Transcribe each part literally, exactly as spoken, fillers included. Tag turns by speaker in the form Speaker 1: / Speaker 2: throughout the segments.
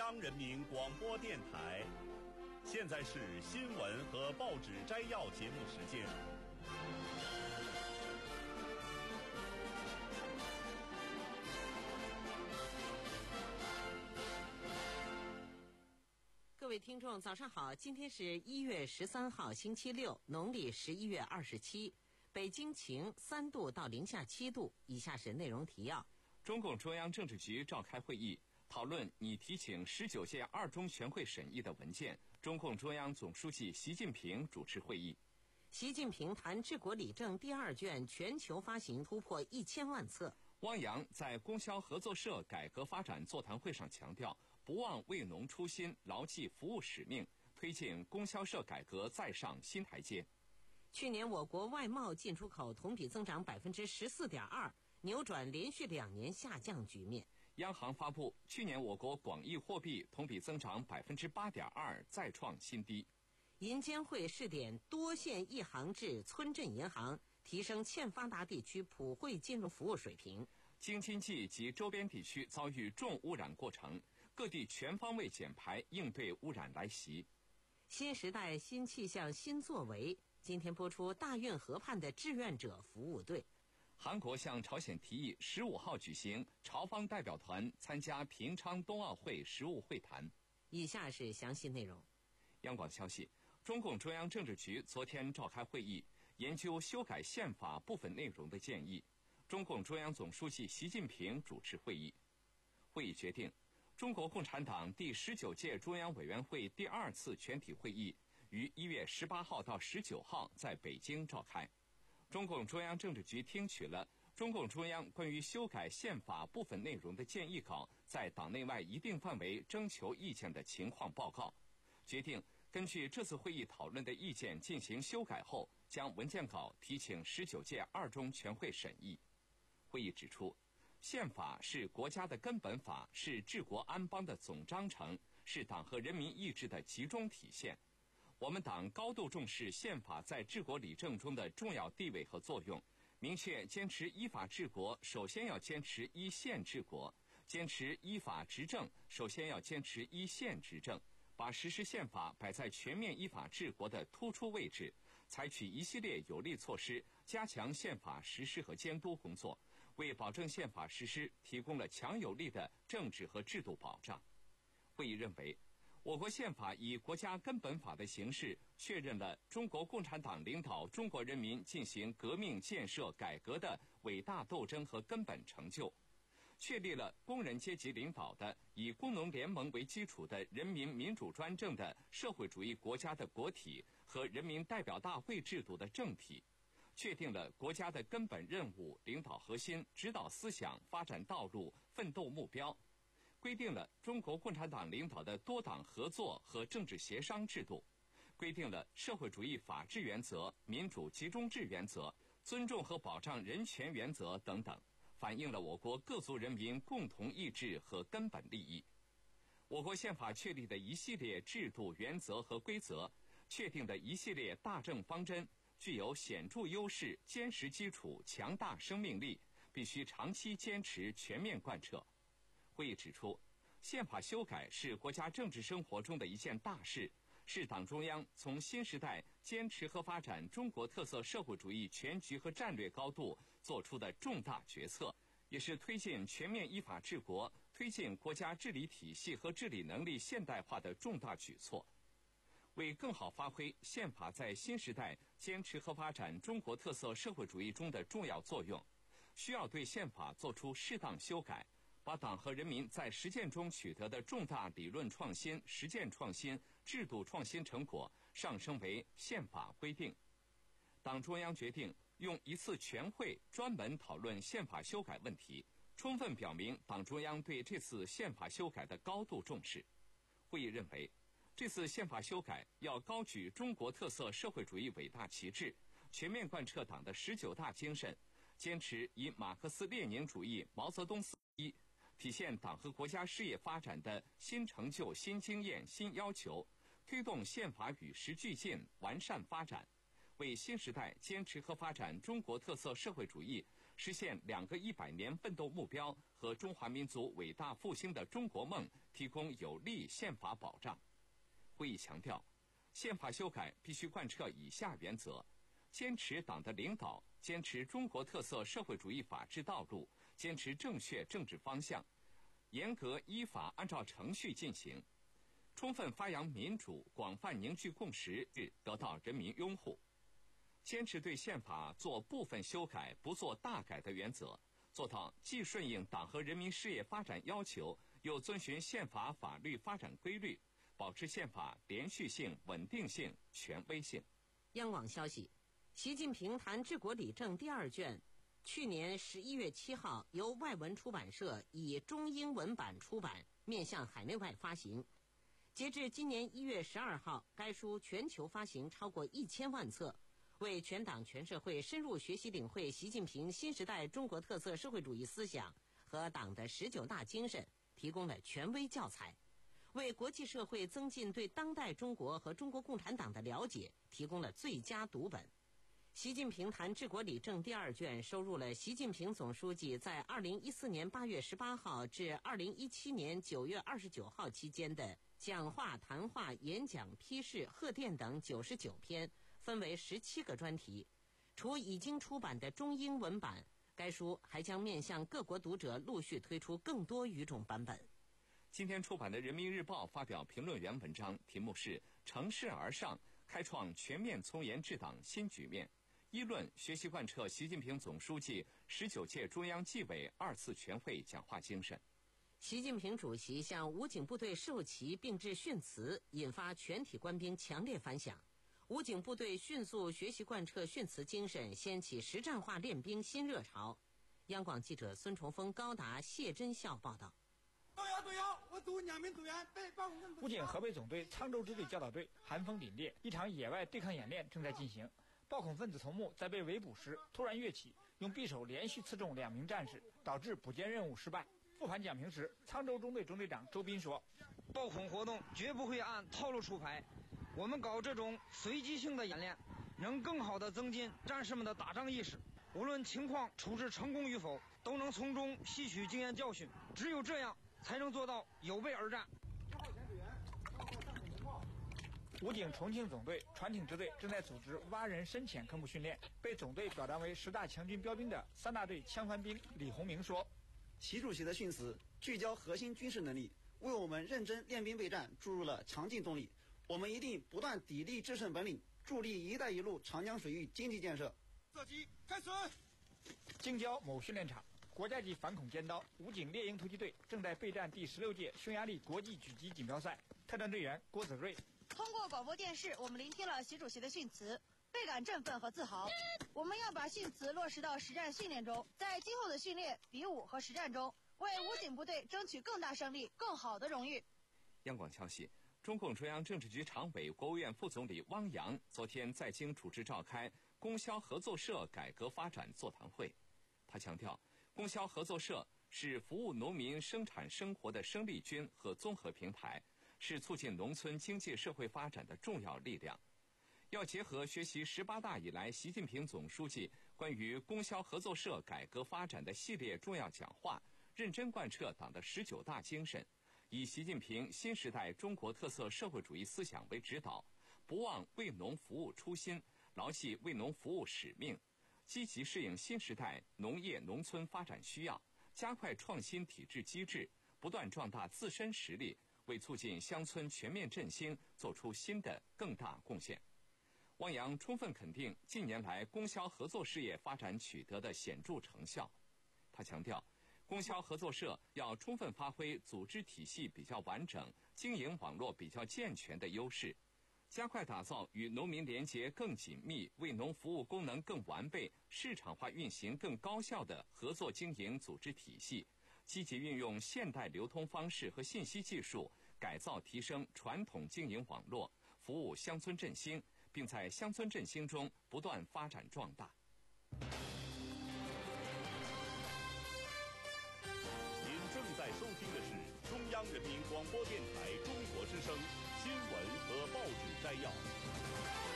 Speaker 1: 央人民广播电台。现在是新闻和报纸摘要节目时间。
Speaker 2: 各位听众早上好，今天是一月十三号星期六，农历十一月二十七，北京晴三度到零下七度。以下是内容提要。
Speaker 3: 中共中央政治局召开会议，讨论拟提请十九届二中全会审议的文件，中共中央总书记习近平主持会议。
Speaker 2: 习近平谈治国理政第二卷全球发行突破一千万册。
Speaker 3: 汪洋在供销合作社改革发展座谈会上强调，不忘为农初心，牢记服务使命，推进供销社改革再上新台阶。
Speaker 2: 去年我国外贸进出口同比增长百分之十四点二，扭转连续两年下降局面。
Speaker 3: 央行发布，去年我国广义货币同比增长百分之八点二，再创新低。
Speaker 2: 银监会试点多县一行制村镇银行，提升欠发达地区普惠金融服务水平。
Speaker 3: 京津冀及周边地区遭遇重污染过程，各地全方位减排应对污染来袭。
Speaker 2: 新时代新气象新作为，今天播出大运河畔的志愿者服务队。
Speaker 3: 韩国向朝鲜提议十五号举行朝方代表团参加平昌冬奥会实务会谈。
Speaker 2: 以下是详细内容。
Speaker 3: 央广消息，中共中央政治局昨天召开会议，研究修改宪法部分内容的建议。中共中央总书记习近平主持会议。会议决定，中国共产党第十九届中央委员会第二次全体会议于一月十八号到十九号在北京召开。中共中央政治局听取了中共中央关于修改宪法部分内容的建议稿在党内外一定范围征求意见的情况报告，决定根据这次会议讨论的意见进行修改后，将文件稿提请十九届二中全会审议。会议指出，宪法是国家的根本法，是治国安邦的总章程，是党和人民意志的集中体现。我们党高度重视宪法在治国理政中的重要地位和作用，明确坚持依法治国，首先要坚持依宪治国；坚持依法执政，首先要坚持依宪执政。把实施宪法摆在全面依法治国的突出位置，采取一系列有力措施，加强宪法实施和监督工作，为保证宪法实施提供了强有力的政治和制度保障。会议认为，我国宪法以国家根本法的形式确认了中国共产党领导中国人民进行革命建设改革的伟大斗争和根本成就，确立了工人阶级领导的以工农联盟为基础的人民民主专政的社会主义国家的国体和人民代表大会制度的政体，确定了国家的根本任务、领导核心、指导思想、发展道路、奋斗目标，规定了中国共产党领导的多党合作和政治协商制度，规定了社会主义法治原则、民主集中制原则、尊重和保障人权原则等等，反映了我国各族人民共同意志和根本利益。我国宪法确立的一系列制度原则和规则，确定的一系列大政方针，具有显著优势、坚实基础、强大生命力，必须长期坚持全面贯彻。会议指出，宪法修改是国家政治生活中的一件大事，是党中央从新时代坚持和发展中国特色社会主义全局和战略高度做出的重大决策，也是推进全面依法治国、推进国家治理体系和治理能力现代化的重大举措。为更好发挥宪法在新时代坚持和发展中国特色社会主义中的重要作用，需要对宪法做出适当修改，把党和人民在实践中取得的重大理论创新、实践创新、制度创新成果上升为宪法规定。党中央决定用一次全会专门讨论宪法修改问题，充分表明党中央对这次宪法修改的高度重视。会议认为，这次宪法修改要高举中国特色社会主义伟大旗帜，全面贯彻党的十九大精神，坚持以马克思列宁主义、毛泽东思想体现党和国家事业发展的新成就、新经验、新要求，推动宪法与时俱进、完善发展，为新时代坚持和发展中国特色社会主义实现两个一百年奋斗目标和中华民族伟大复兴的中国梦提供有力宪法保障。会议强调，宪法修改必须贯彻以下原则：坚持党的领导，坚持中国特色社会主义法治道路，坚持正确政治方向，严格依法按照程序进行，充分发扬民主，广泛凝聚共识，得到人民拥护。坚持对宪法做部分修改，不做大改的原则，做到既顺应党和人民事业发展要求，又遵循宪法法律发展规律，保持宪法连续性、稳定性、权威性。
Speaker 2: 央广消息，习近平谈治国理政第二卷，去年十一月七号由外文出版社以中英文版出版，面向海内外发行。截至今年一月十二号，该书全球发行超过一千万册，为全党全社会深入学习领会习近平新时代中国特色社会主义思想和党的十九大精神提供了权威教材，为国际社会增进对当代中国和中国共产党的了解提供了最佳读本。习近平谈治国理政第二卷收录了习近平总书记在二零一四年八月十八号至二零一七年九月二十九号期间的讲话、谈话、演讲、批示、贺电等九十九篇，分为十七个专题。除已经出版的中英文版，该书还将面向各国读者陆续推出更多语种版本。
Speaker 3: 今天出版的《人民日报》发表评论员文章，题目是“乘势而上，开创全面从严治党新局面”。议论学习贯彻习近平总书记十九届中央纪委二次全会讲话精神。
Speaker 2: 习近平主席向武警部队授旗并致训词，引发全体官兵强烈反响。武警部队迅速学习贯彻训词精神，掀起实战化练兵新热潮。央广记者孙崇峰、高达、谢真孝报道。
Speaker 4: 都要都要，我组两名组员被报公
Speaker 5: 武警河北总队沧州支队教导队寒风凛冽，一场野外对抗演练正在进行。暴恐分子头目在被围捕时突然跃起，用匕首连续刺中两名战士，导致捕歼任务失败。复盘讲评时，沧州中队中队长周斌说：“
Speaker 6: 暴恐活动绝不会按套路出牌，我们搞这种随机性的演练，能更好地增进战士们的打仗意识。无论情况处置成功与否，都能从中吸取经验教训。只有这样，才能做到有备而战。”
Speaker 5: 武警重庆总队船艇支队正在组织蛙人深潜科目训练，被总队表彰为十大强军标兵的三大队枪帆兵李洪明说：“
Speaker 7: 习主席的训词聚焦核心军事能力，为我们认真练兵备战注入了强劲动力。我们一定不断砥砺制胜本领，助力“一带一路”长江水域经济建设。”
Speaker 4: 射击开始。
Speaker 5: 京郊某训练场，国家级反恐尖刀武警猎鹰突击队正在备战第十六届匈牙利国际狙击锦标赛。特战队员郭子睿。
Speaker 8: 通过广播电视，我们聆听了习主席的训词，倍感振奋和自豪。我们要把训词落实到实战训练中，在今后的训练、比武和实战中，为武警部队争取更大胜利、更好的荣誉。
Speaker 3: 央广消息，中共中央政治局常委、国务院副总理汪洋昨天在京主持召开供销合作社改革发展座谈会。他强调，供销合作社是服务农民生产生活的生力军和综合平台，是促进农村经济社会发展的重要力量。要结合学习十八大以来习近平总书记关于供销合作社改革发展的系列重要讲话，认真贯彻党的十九大精神，以习近平新时代中国特色社会主义思想为指导，不忘为农服务初心，牢记为农服务使命，积极适应新时代农业农村发展需要，加快创新体制机制，不断壮大自身实力，为促进乡村全面振兴做出新的更大贡献。汪洋充分肯定近年来供销合作事业发展取得的显著成效。他强调，供销合作社要充分发挥组织体系比较完整、经营网络比较健全的优势，加快打造与农民连结更紧密、为农服务功能更完备、市场化运行更高效的合作经营组织体系，积极运用现代流通方式和信息技术，改造提升传统经营网络，服务乡村振兴，并在乡村振兴中不断发展壮大。
Speaker 1: 您正在收听的是中央人民广播电台中国之声新闻和报纸摘要。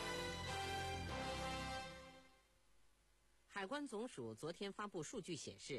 Speaker 2: 海关总署昨天发布数据显示，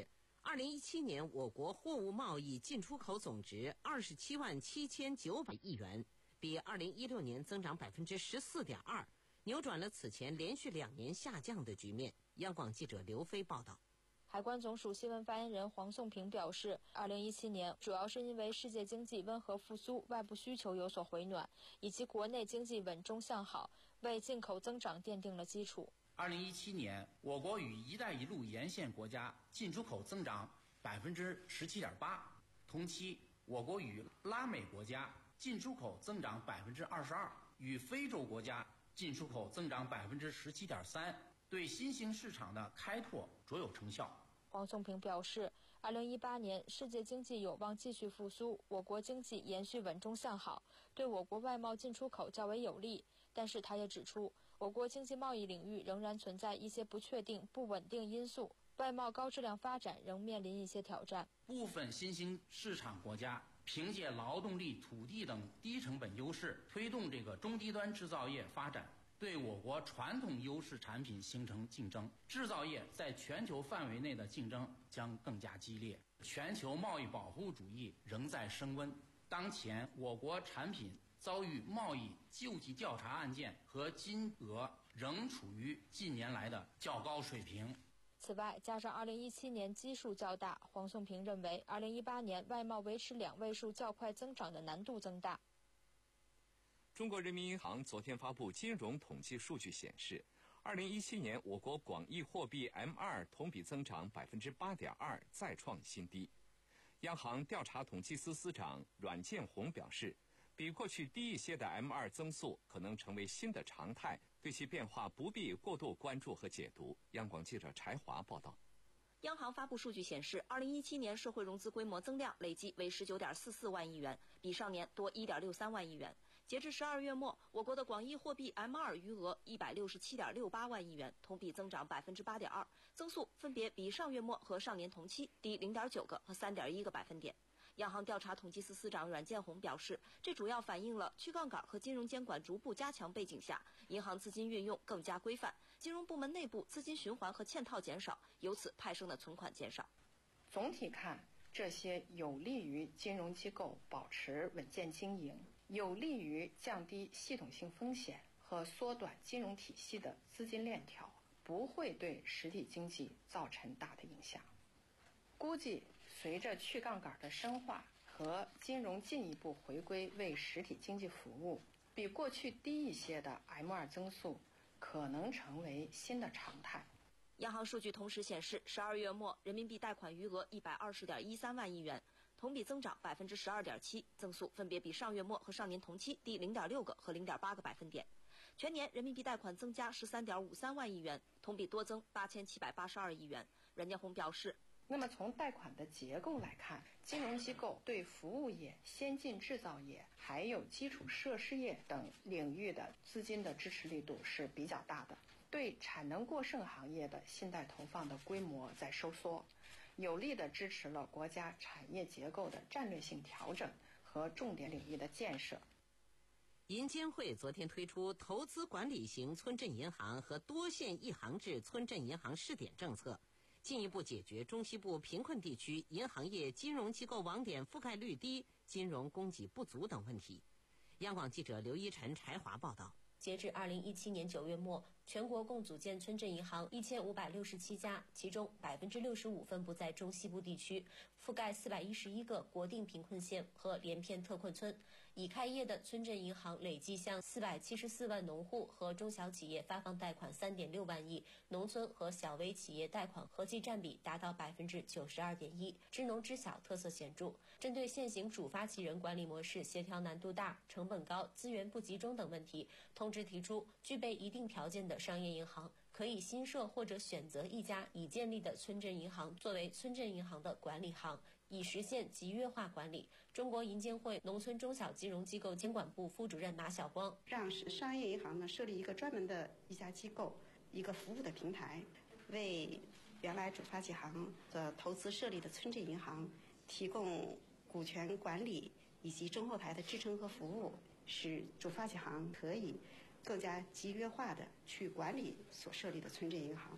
Speaker 2: 二零一七年，我国货物贸易进出口总值二十七万七千九百亿元，比二零一六年增长百分之十四点二，扭转了此前连续两年下降的局面。央广记者刘飞报道。
Speaker 9: 海关总署新闻发言人黄颂平表示，二零一七年主要是因为世界经济温和复苏，外部需求有所回暖，以及国内经济稳中向好，为进口增长奠定了基础。
Speaker 10: 二零一七年，我国与“一带一路”沿线国家进出口增长百分之十七点八，同期我国与拉美国家进出口增长百分之二十二，与非洲国家进出口增长百分之十七点三，对新兴市场的开拓卓有成效。
Speaker 9: 黄颂平表示，二零一八年世界经济有望继续复苏，我国经济延续稳中向好，对我国外贸进出口较为有利。但是他也指出，我国经济贸易领域仍然存在一些不确定、不稳定因素，外贸高质量发展仍面临一些挑战。
Speaker 10: 部分新兴市场国家凭借劳动力、土地等低成本优势，推动这个中低端制造业发展，对我国传统优势产品形成竞争，制造业在全球范围内的竞争将更加激烈。全球贸易保护主义仍在升温，当前我国产品遭遇贸易救济调查案件和金额仍处于近年来的较高水平。
Speaker 9: 此外，加上二零一七年基数较大，黄颂平认为二零一八年外贸维持两位数较快增长的难度增大。
Speaker 3: 中国人民银行昨天发布金融统计数据显示，二零一七年我国广义货币 M 二 同比增长百分之八点二，再创新低。央行调查统计司司长阮建宏表示，比过去低一些的 M 二 增速可能成为新的常态，对其变化不必过度关注和解读。央广记者柴华报道。
Speaker 11: 央行发布数据显示，二零一七年社会融资规模增量累计为 十九点四四万亿元，比上年多 一点六三万亿元。截至十二月末，我国的广义货币 M 二 余额 一百六十七点六八万亿元，同比增长 百分之八点二， 增速分别比上月末和上年同期低 零点九个和 三点一个百分点。央行调查统计司司长阮建宏表示，这主要反映了去杠杆和金融监管逐步加强背景下，银行资金运用更加规范，金融部门内部资金循环和嵌套减少，由此派生的存款减少。
Speaker 12: 总体看，这些有利于金融机构保持稳健经营，有利于降低系统性风险和缩短金融体系的资金链条，不会对实体经济造成大的影响。估计随着去杠杆的深化和金融进一步回归为实体经济服务，比过去低一些的 M 二 增速可能成为新的常态。
Speaker 11: 央行数据同时显示，十二月末人民币贷款余额 一百二十点一三万亿元，同比增长 百分之十二点七， 增速分别比上月末和上年同期低 零点六个和 零点八个百分点。全年人民币贷款增加 十三点五三万亿元，同比多增八千七百八十二亿元。阮建宏表示，
Speaker 12: 那么从贷款的结构来看，金融机构对服务业、先进制造业还有基础设施业等领域的资金的支持力度是比较大的，对产能过剩行业的信贷投放的规模在收缩，有力地支持了国家产业结构的战略性调整和重点领域的建设。
Speaker 2: 银监会昨天推出投资管理型村镇银行和多线一行制村镇银行试点政策，进一步解决中西部贫困地区银行业金融机构网点覆盖率低、金融供给不足等问题。央广记者刘一晨、柴华报道。
Speaker 13: 截至二零一七年九月末，全国共组建村镇银行一千五百六十七家，其中百分之六十五分布在中西部地区，覆盖四百一十一个国定贫困县和连片特困村。已开业的村镇银行累计向四百七十四万农户和中小企业发放贷款三点六万亿，农村和小微企业贷款合计占比达到百分之九十二点一，支农支小特色显著。针对现行主发起人管理模式协调难度大、成本高、资源不集中等问题，通知提出，具备一定条件的商业银行可以新设或者选择一家已建立的村镇银行作为村镇银行的管理行，以实现集约化管理。中国银监会农村中小金融机构监管部副主任马晓光，
Speaker 14: 让商业银行呢设立一个专门的一家机构，一个服务的平台，为原来主发起行的投资设立的村镇银行提供股权管理以及中后台的支撑和服务，使主发起行可以更加集约化的去管理所设立的村镇银行。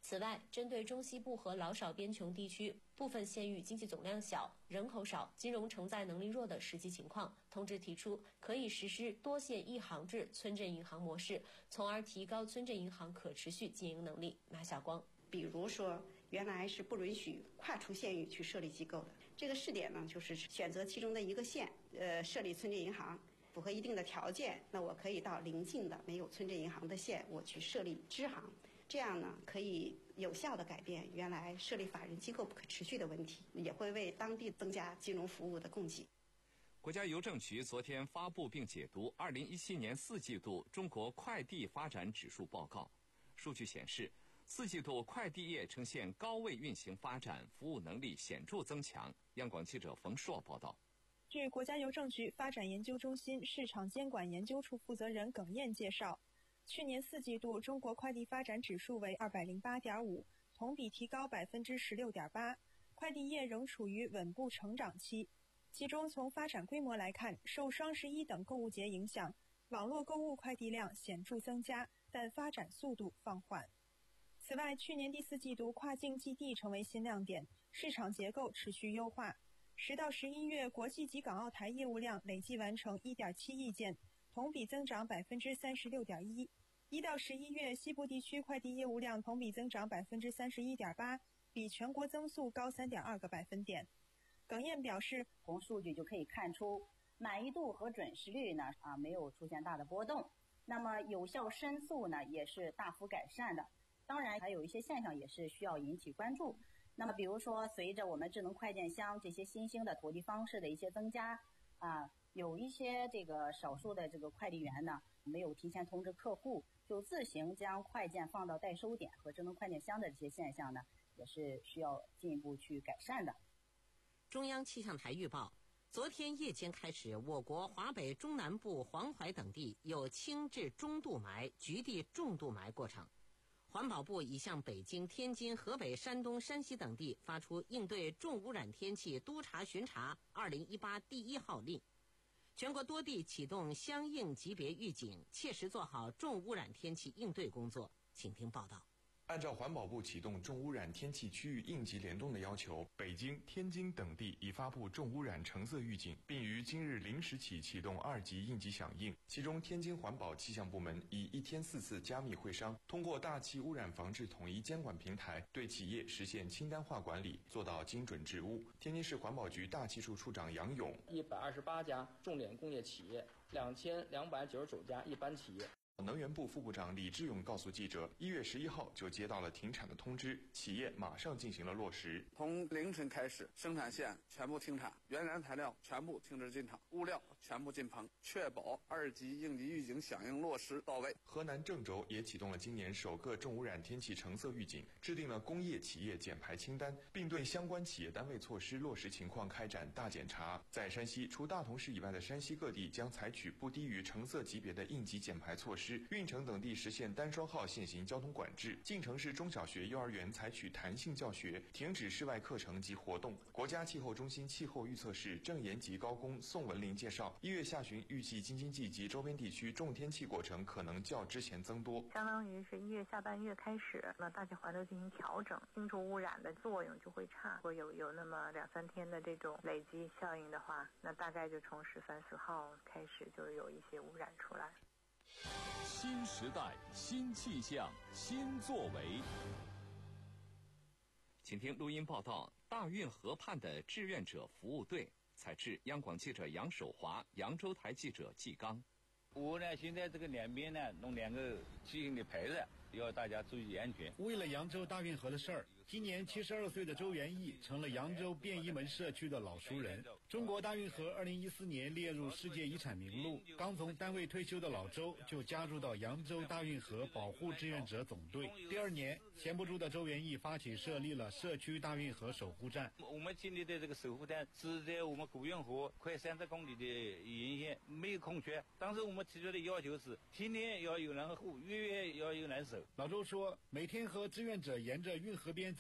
Speaker 13: 此外，针对中西部和老少边穷地区部分县域经济总量小、人口少、金融承载能力弱的实际情况，通知提出可以实施多县一行制村镇银行模式，从而提高村镇银行可持续经营能力。马晓光，
Speaker 14: 比如说，原来是不允许跨出县域去设立机构的，这个试点呢，就是选择其中的一个县，呃，设立村镇银行。符合一定的条件，那我可以到邻近的没有村镇银行的县，我去设立支行，这样呢可以有效地改变原来设立法人机构不可持续的问题，也会为当地增加金融服务的供给。
Speaker 3: 国家邮政局昨天发布并解读二零一七年四季度中国快递发展指数报告，数据显示，四季度快递业呈现高位运行发展，服务能力显著增强。央广记者冯硕报道。
Speaker 15: 据国家邮政局发展研究中心市场监管研究处负责人耿燕介绍，去年四季度中国快递发展指数为二百零八点五，同比提高百分之十六点八，快递业仍处于稳步成长期。其中从发展规模来看，受双十一等购物节影响，网络购物快递量显著增加，但发展速度放缓。此外，去年第四季度跨境寄递成为新亮点，市场结构持续优化。十到十一月，国际及港澳台业务量累计完成 一点七亿件，同比增长 百分之三十六点一。一到十一月，西部地区快递业务量同比增长 百分之三十一点八，比全国增速高 三点二个百分点。耿燕表示，
Speaker 16: 从数据就可以看出，满意度和准时率呢啊没有出现大的波动，那么有效申诉呢也是大幅改善的。当然，还有一些现象也是需要引起关注。那么比如说，随着我们智能快件箱这些新兴的投递方式的一些增加，啊，有一些这个少数的这个快递员呢，没有提前通知客户，就自行将快件放到代收点和智能快件箱的这些现象呢，也是需要进一步去改善的。
Speaker 2: 中央气象台预报，昨天夜间开始，我国华北中南部、黄淮等地有轻至中度霾、局地重度霾过程。环保部已向北京、天津、河北、山东、山西等地发出应对重污染天气督查巡查二零一八第一号令，全国多地启动相应级别预警，切实做好重污染天气应对工作。请听报道。
Speaker 17: 按照环保部启动重污染天气区域应急联动的要求，北京、天津等地已发布重污染橙色预警，并于今日零时起启动二级应急响应。其中，天津环保气象部门以一天四次加密会商，通过大气污染防治统一监管平台，对企业实现清单化管理，做到精准治污。天津市环保局大气处处长杨勇：
Speaker 18: 一百二十八家重点工业企业，两千两百九十九家一般企业。
Speaker 17: 能源部副部长李志勇告诉记者，一月十一号就接到了停产的通知，企业马上进行了落实。
Speaker 19: 从凌晨开始，生产线全部停产，原材料全部停止进场，物料全部进棚，确保二级应急预警响应落实到位。
Speaker 17: 河南郑州也启动了今年首个重污染天气橙色预警，制定了工业企业减排清单，并对相关企业单位措施落实情况开展大检查。在山西，除大同市以外的山西各地将采取不低于橙色级别的应急减排措施。运城等地实现单双号限行交通管制，晋城市中小学、幼儿园采取弹性教学，停止室外课程及活动。国家气候中心气候预测室正研级高工宋文林介绍，一月下旬预计京津冀及周边地区重天气过程可能较之前增多，
Speaker 20: 相当于是一月下半月开始，那大气环流进行调整，清除污染的作用就会差。如果有有那么两三天的这种累积效应的话，那大概就从十三四号开始就有一些污染出来。
Speaker 1: 新时代，新气象，新作为。
Speaker 3: 请听录音报道：大运河畔的志愿者服务队。采制央广记者杨守华，扬州台记者季刚。
Speaker 21: 我呢，现在这个两边呢弄两个巨型的牌子，要大家注意安全。
Speaker 22: 为了扬州大运河的事儿，今年七十二岁的周元义成了扬州便衣门社区的老熟人。中国大运河二零一四年列入世界遗产名录，刚从单位退休的老周就加入到扬州大运河保护志愿者总队。第二年，闲不住的周元义发起设立了社区大运河守护站。
Speaker 21: 我们建立的这个守护站是在我们古运河快三十公里的沿线，没有空缺。当时我们提出的要求是，天天要有人护，月月要有人守。
Speaker 22: 老周说，每天和志愿者沿着运河边走。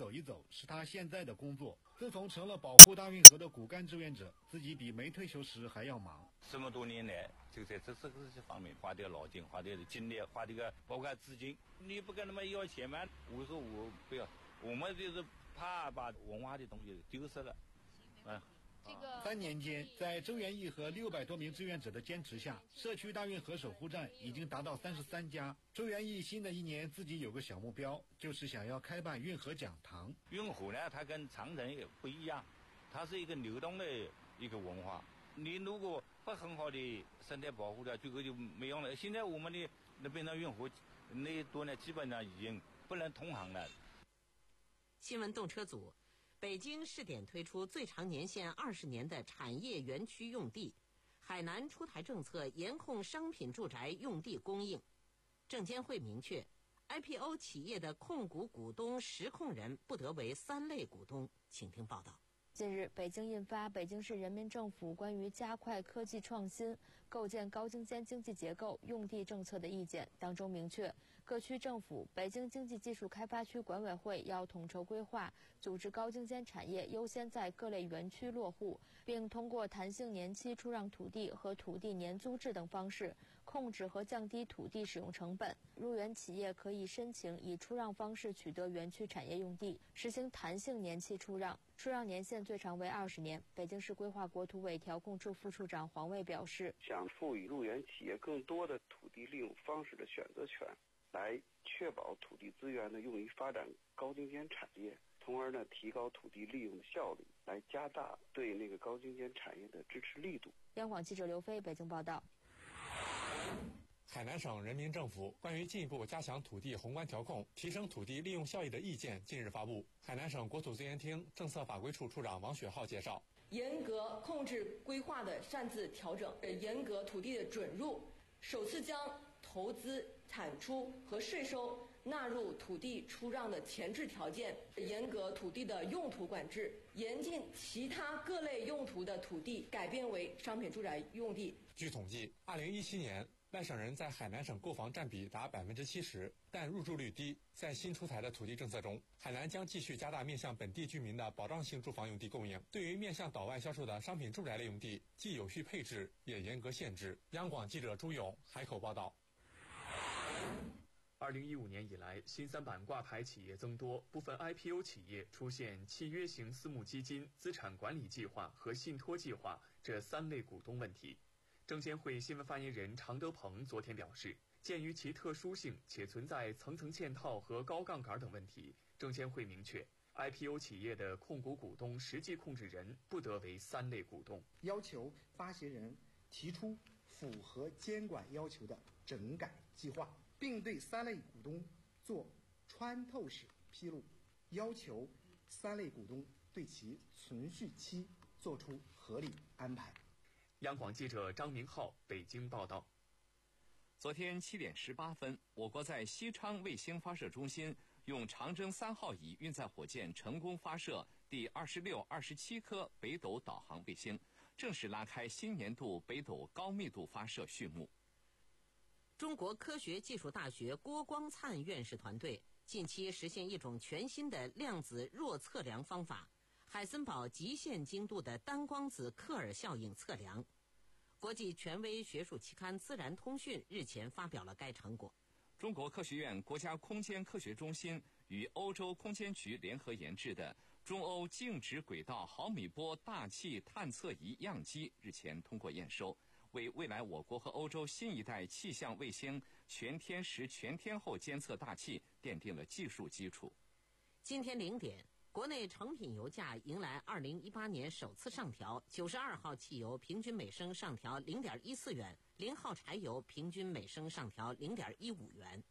Speaker 22: 走一走是他现在的工作。自从成了保护大运河的骨干志愿者，自己比没退休时还要忙。
Speaker 21: 这么多年来，就在这这个这方面花点脑筋，花点精力，花这个包括资金。你不跟他们要钱吗？我说我不要，我们就是怕把文化的东西丢失了。嗯。
Speaker 22: 这个三年间，在周元义和六百多名志愿者的坚持下，社区大运河守护站已经达到三十三家。周元义新的一年自己有个小目标，就是想要开办运河讲堂。
Speaker 21: 运河呢，它跟长城也不一样，它是一个流动的一个文化。你如果不很好的生态保护的，这个就没用了。现在我们的那边的运河那多呢，基本上已经不能通航了。
Speaker 2: 新闻动车组。北京试点推出最长年限二十年的产业园区用地，海南出台政策严控商品住宅用地供应。证监会明确 ，I P O 企业的控股股东实控人不得为三类股东。请听报道。
Speaker 9: 近日，北京印发《北京市人民政府关于加快科技创新、构建高精尖经济结构用地政策的意见》，当中明确，各区政府、北京经济技术开发区管委会要统筹规划，组织高精尖产业优先在各类园区落户，并通过弹性年期出让土地和土地年租制等方式，控制和降低土地使用成本。入园企业可以申请以出让方式取得园区产业用地，实行弹性年期出让。出让年限最长为二十年。北京市规划国土委调控处副处长黄卫表示，
Speaker 6: 想赋予入园企业更多的土地利用方式的选择权，来确保土地资源呢用于发展高精尖产业，从而呢提高土地利用的效率，来加大对那个高精尖产业的支持力度。
Speaker 9: 央广记者刘飞北京报道。
Speaker 7: 海南省人民政府关于进一步加强土地宏观调控、提升土地利用效益的意见近日发布。海南省国土资源厅政策法规处处长王雪浩介绍，
Speaker 23: 严格控制规划的擅自调整，严格土地的准入，首次将投资、产出和税收纳入土地出让的前置条件，严格土地的用途管制，严禁其他各类用途的土地改编为商品住宅用地。
Speaker 7: 据统计，二零一七年外省人在海南省购房占比达百分之七十，但入住率低。在新出台的土地政策中，海南将继续加大面向本地居民的保障性住房用地供应。对于面向岛外销售的商品住宅类用地，既有序配置，也严格限制。央广记者朱勇海口报道。
Speaker 17: 二零一五年以来，新三板挂牌企业增多，部分 I P O 企业出现契约型私募基金、资产管理计划和信托计划这三类股东问题。证监会新闻发言人常德鹏昨天表示，鉴于其特殊性且存在层层嵌套和高杠杆等问题，证监会明确 I P O 企业的控股股东实际控制人不得为三类股东，
Speaker 4: 要求发行人提出符合监管要求的整改计划，并对三类股东做穿透式披露，要求三类股东对其存续期做出合理安排。
Speaker 17: 央广记者张明浩北京报道。
Speaker 3: 昨天七点十八分，我国在西昌卫星发射中心用长征三号乙运载火箭成功发射第二十六、二十七颗北斗导航卫星，正式拉开新年度北斗高密度发射序幕。
Speaker 2: 中国科学技术大学郭光灿院士团队近期实现一种全新的量子弱测量方法——海森堡极限精度的单光子克尔效应测量。国际权威学术期刊《自然通讯》日前发表了该成果。
Speaker 3: 中国科学院国家空间科学中心与欧洲空间局联合研制的中欧静止轨道毫米波大气探测仪样机日前通过验收，为未来我国和欧洲新一代气象卫星全天时全天候监测大气奠定了技术基础。
Speaker 2: 今天零点，国内成品油价迎来二零一八年首次上调，九十二号汽油平均每升上调零点一四元，零号柴油平均每升上调零点一五元。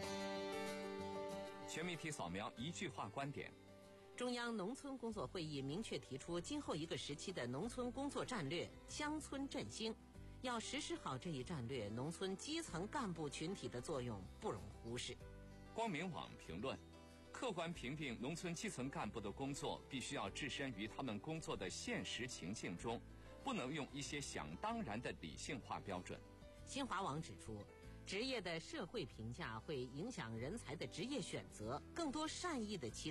Speaker 3: 全媒体扫描一句话观点。
Speaker 2: 中央农村工作会议明确提出，今后一个时期的农村工作战略乡村振兴，要实施好这一战略，农村基层干部群体的作用不容忽视。
Speaker 3: 光明网评论，客观评定农村基层干部的工作，必须要置身于他们工作的现实情境中，不能用一些想当然的理性化标准。
Speaker 2: 新华网指出，职业的社会评价会影响人才的职业选择，更多善意的期待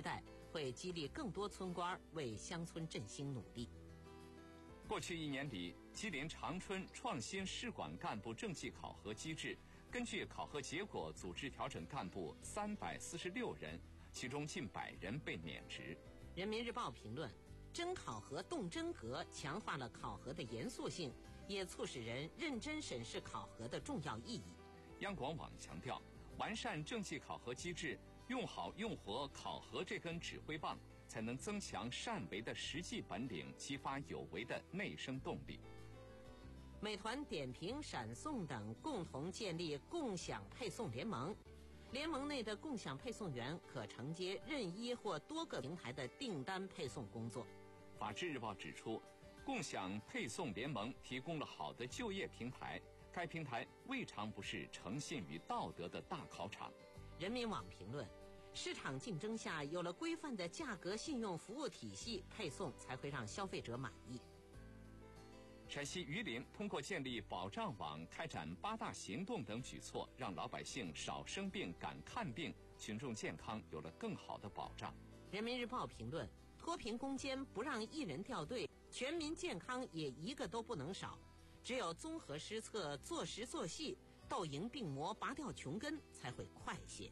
Speaker 2: 会激励更多村官为乡村振兴努力。
Speaker 3: 过去一年里，吉林长春创新市管干部政绩考核机制根据考核结果组织调整干部三百四十六人，其中近百人被免职。
Speaker 2: 人民日报评论：真考核动真格，强化了考核的严肃性，也促使人认真审视考核的重要意义。
Speaker 3: 央广网强调，完善政绩考核机制，用好用活考核这根指挥棒，才能增强善为的实际本领，激发有为的内生动力。
Speaker 2: 美团、点评、闪送等共同建立共享配送联盟，联盟内的共享配送员可承接任一或多个平台的订单配送工作。
Speaker 3: 法制日报指出，共享配送联盟提供了好的就业平台，该平台未尝不是诚信与道德的大考场。
Speaker 2: 人民网评论：市场竞争下，有了规范的价格信用服务体系，配送才会让消费者满意。
Speaker 3: 陕西榆林通过建立保障网、开展八大行动等举措，让老百姓少生病、敢看病，群众健康有了更好的保障。
Speaker 2: 人民日报评论：脱贫攻坚不让一人掉队，全民健康也一个都不能少。只有综合施策、做实做细，斗赢病魔、拔掉穷根，才会快些。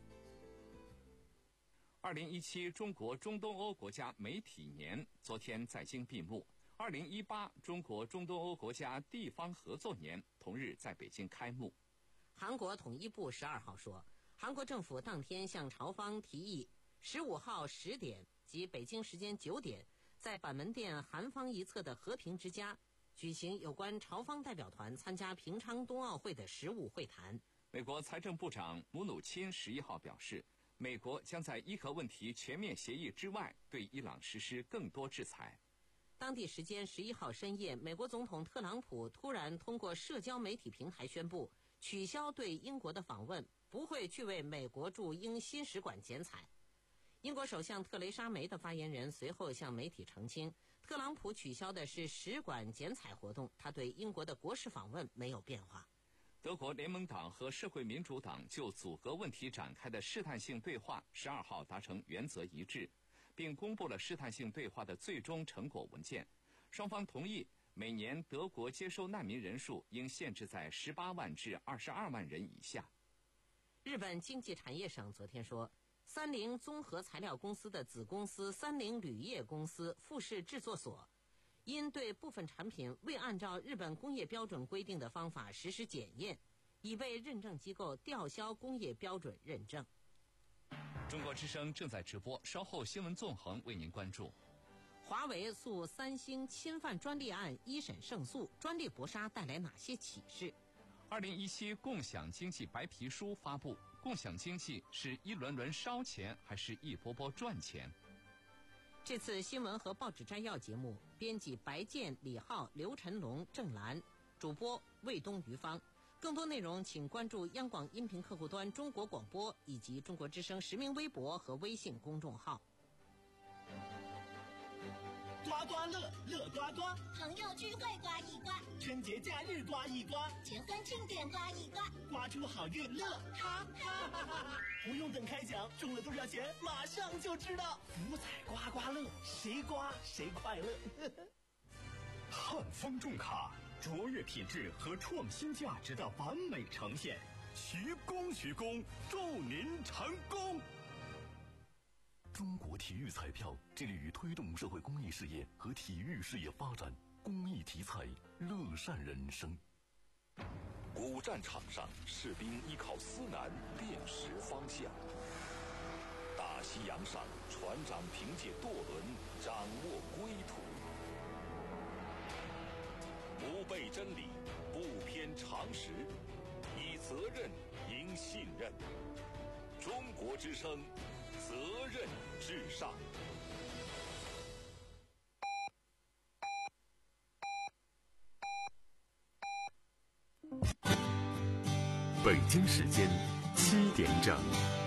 Speaker 3: 二零一七中国中东欧国家媒体年昨天在京闭幕。二零一八中国中东欧国家地方合作年同日在北京开幕。
Speaker 2: 韩国统一部十二号说，韩国政府当天向朝方提议，十五号十点即北京时间九点，在板门店韩方一侧的和平之家举行有关朝方代表团参加平昌冬奥会的实务会谈。
Speaker 3: 美国财政部长姆努钦十一号表示，美国将在伊核问题全面协议之外对伊朗实施更多制裁。
Speaker 2: 当地时间十一号深夜，美国总统特朗普突然通过社交媒体平台宣布取消对英国的访问，不会去为美国驻英新使馆剪彩。英国首相特蕾莎梅的发言人随后向媒体澄清，特朗普取消的是使馆剪彩活动，他对英国的国事访问没有变化。
Speaker 3: 德国联盟党和社会民主党就阻隔问题展开的试探性对话十二号达成原则一致，并公布了试探性对话的最终成果文件。双方同意每年德国接收难民人数应限制在十八万至二十二万人以下。
Speaker 2: 日本经济产业省昨天说，三菱综合材料公司的子公司三菱铝业公司富士制作所，因对部分产品未按照日本工业标准规定的方法实施检验，已被认证机构吊销工业标准认证。
Speaker 3: 中国之声正在直播，稍后新闻纵横为您关注。
Speaker 2: 华为诉三星侵犯专利案一审胜诉，专利搏杀带来哪些启示？
Speaker 3: 二零一七共享经济白皮书发布，共享经济是一轮轮烧钱，还是一波波赚钱？
Speaker 2: 这次新闻和报纸摘要节目，编辑白健、李浩、刘晨龙、郑兰，主播魏东、于芳。更多内容请关注央广音频客户端中国广播以及中国之声实名微博和微信公众号。
Speaker 5: 刮刮乐，乐刮刮，
Speaker 8: 朋友聚会刮一刮，
Speaker 5: 春节假日刮一刮，
Speaker 8: 结婚庆典刮一刮，
Speaker 5: 刮出好运乐哈哈哈哈！不用等开奖，中了多少钱马上就知道。福彩刮刮乐，谁刮谁快乐。
Speaker 10: 汉方重卡，卓越品质和创新价值的完美呈现。徐工，徐工，祝您成功！
Speaker 24: 中国体育彩票致力于推动社会公益事业和体育事业发展，公益体彩，乐善人生。
Speaker 25: 古战场上，士兵依靠思南辨识方向；大西洋上，船长凭借舵轮掌握归途。不背真理，不偏常识，以责任赢信任。中国之声，责任至上。
Speaker 10: 北京时间七点整。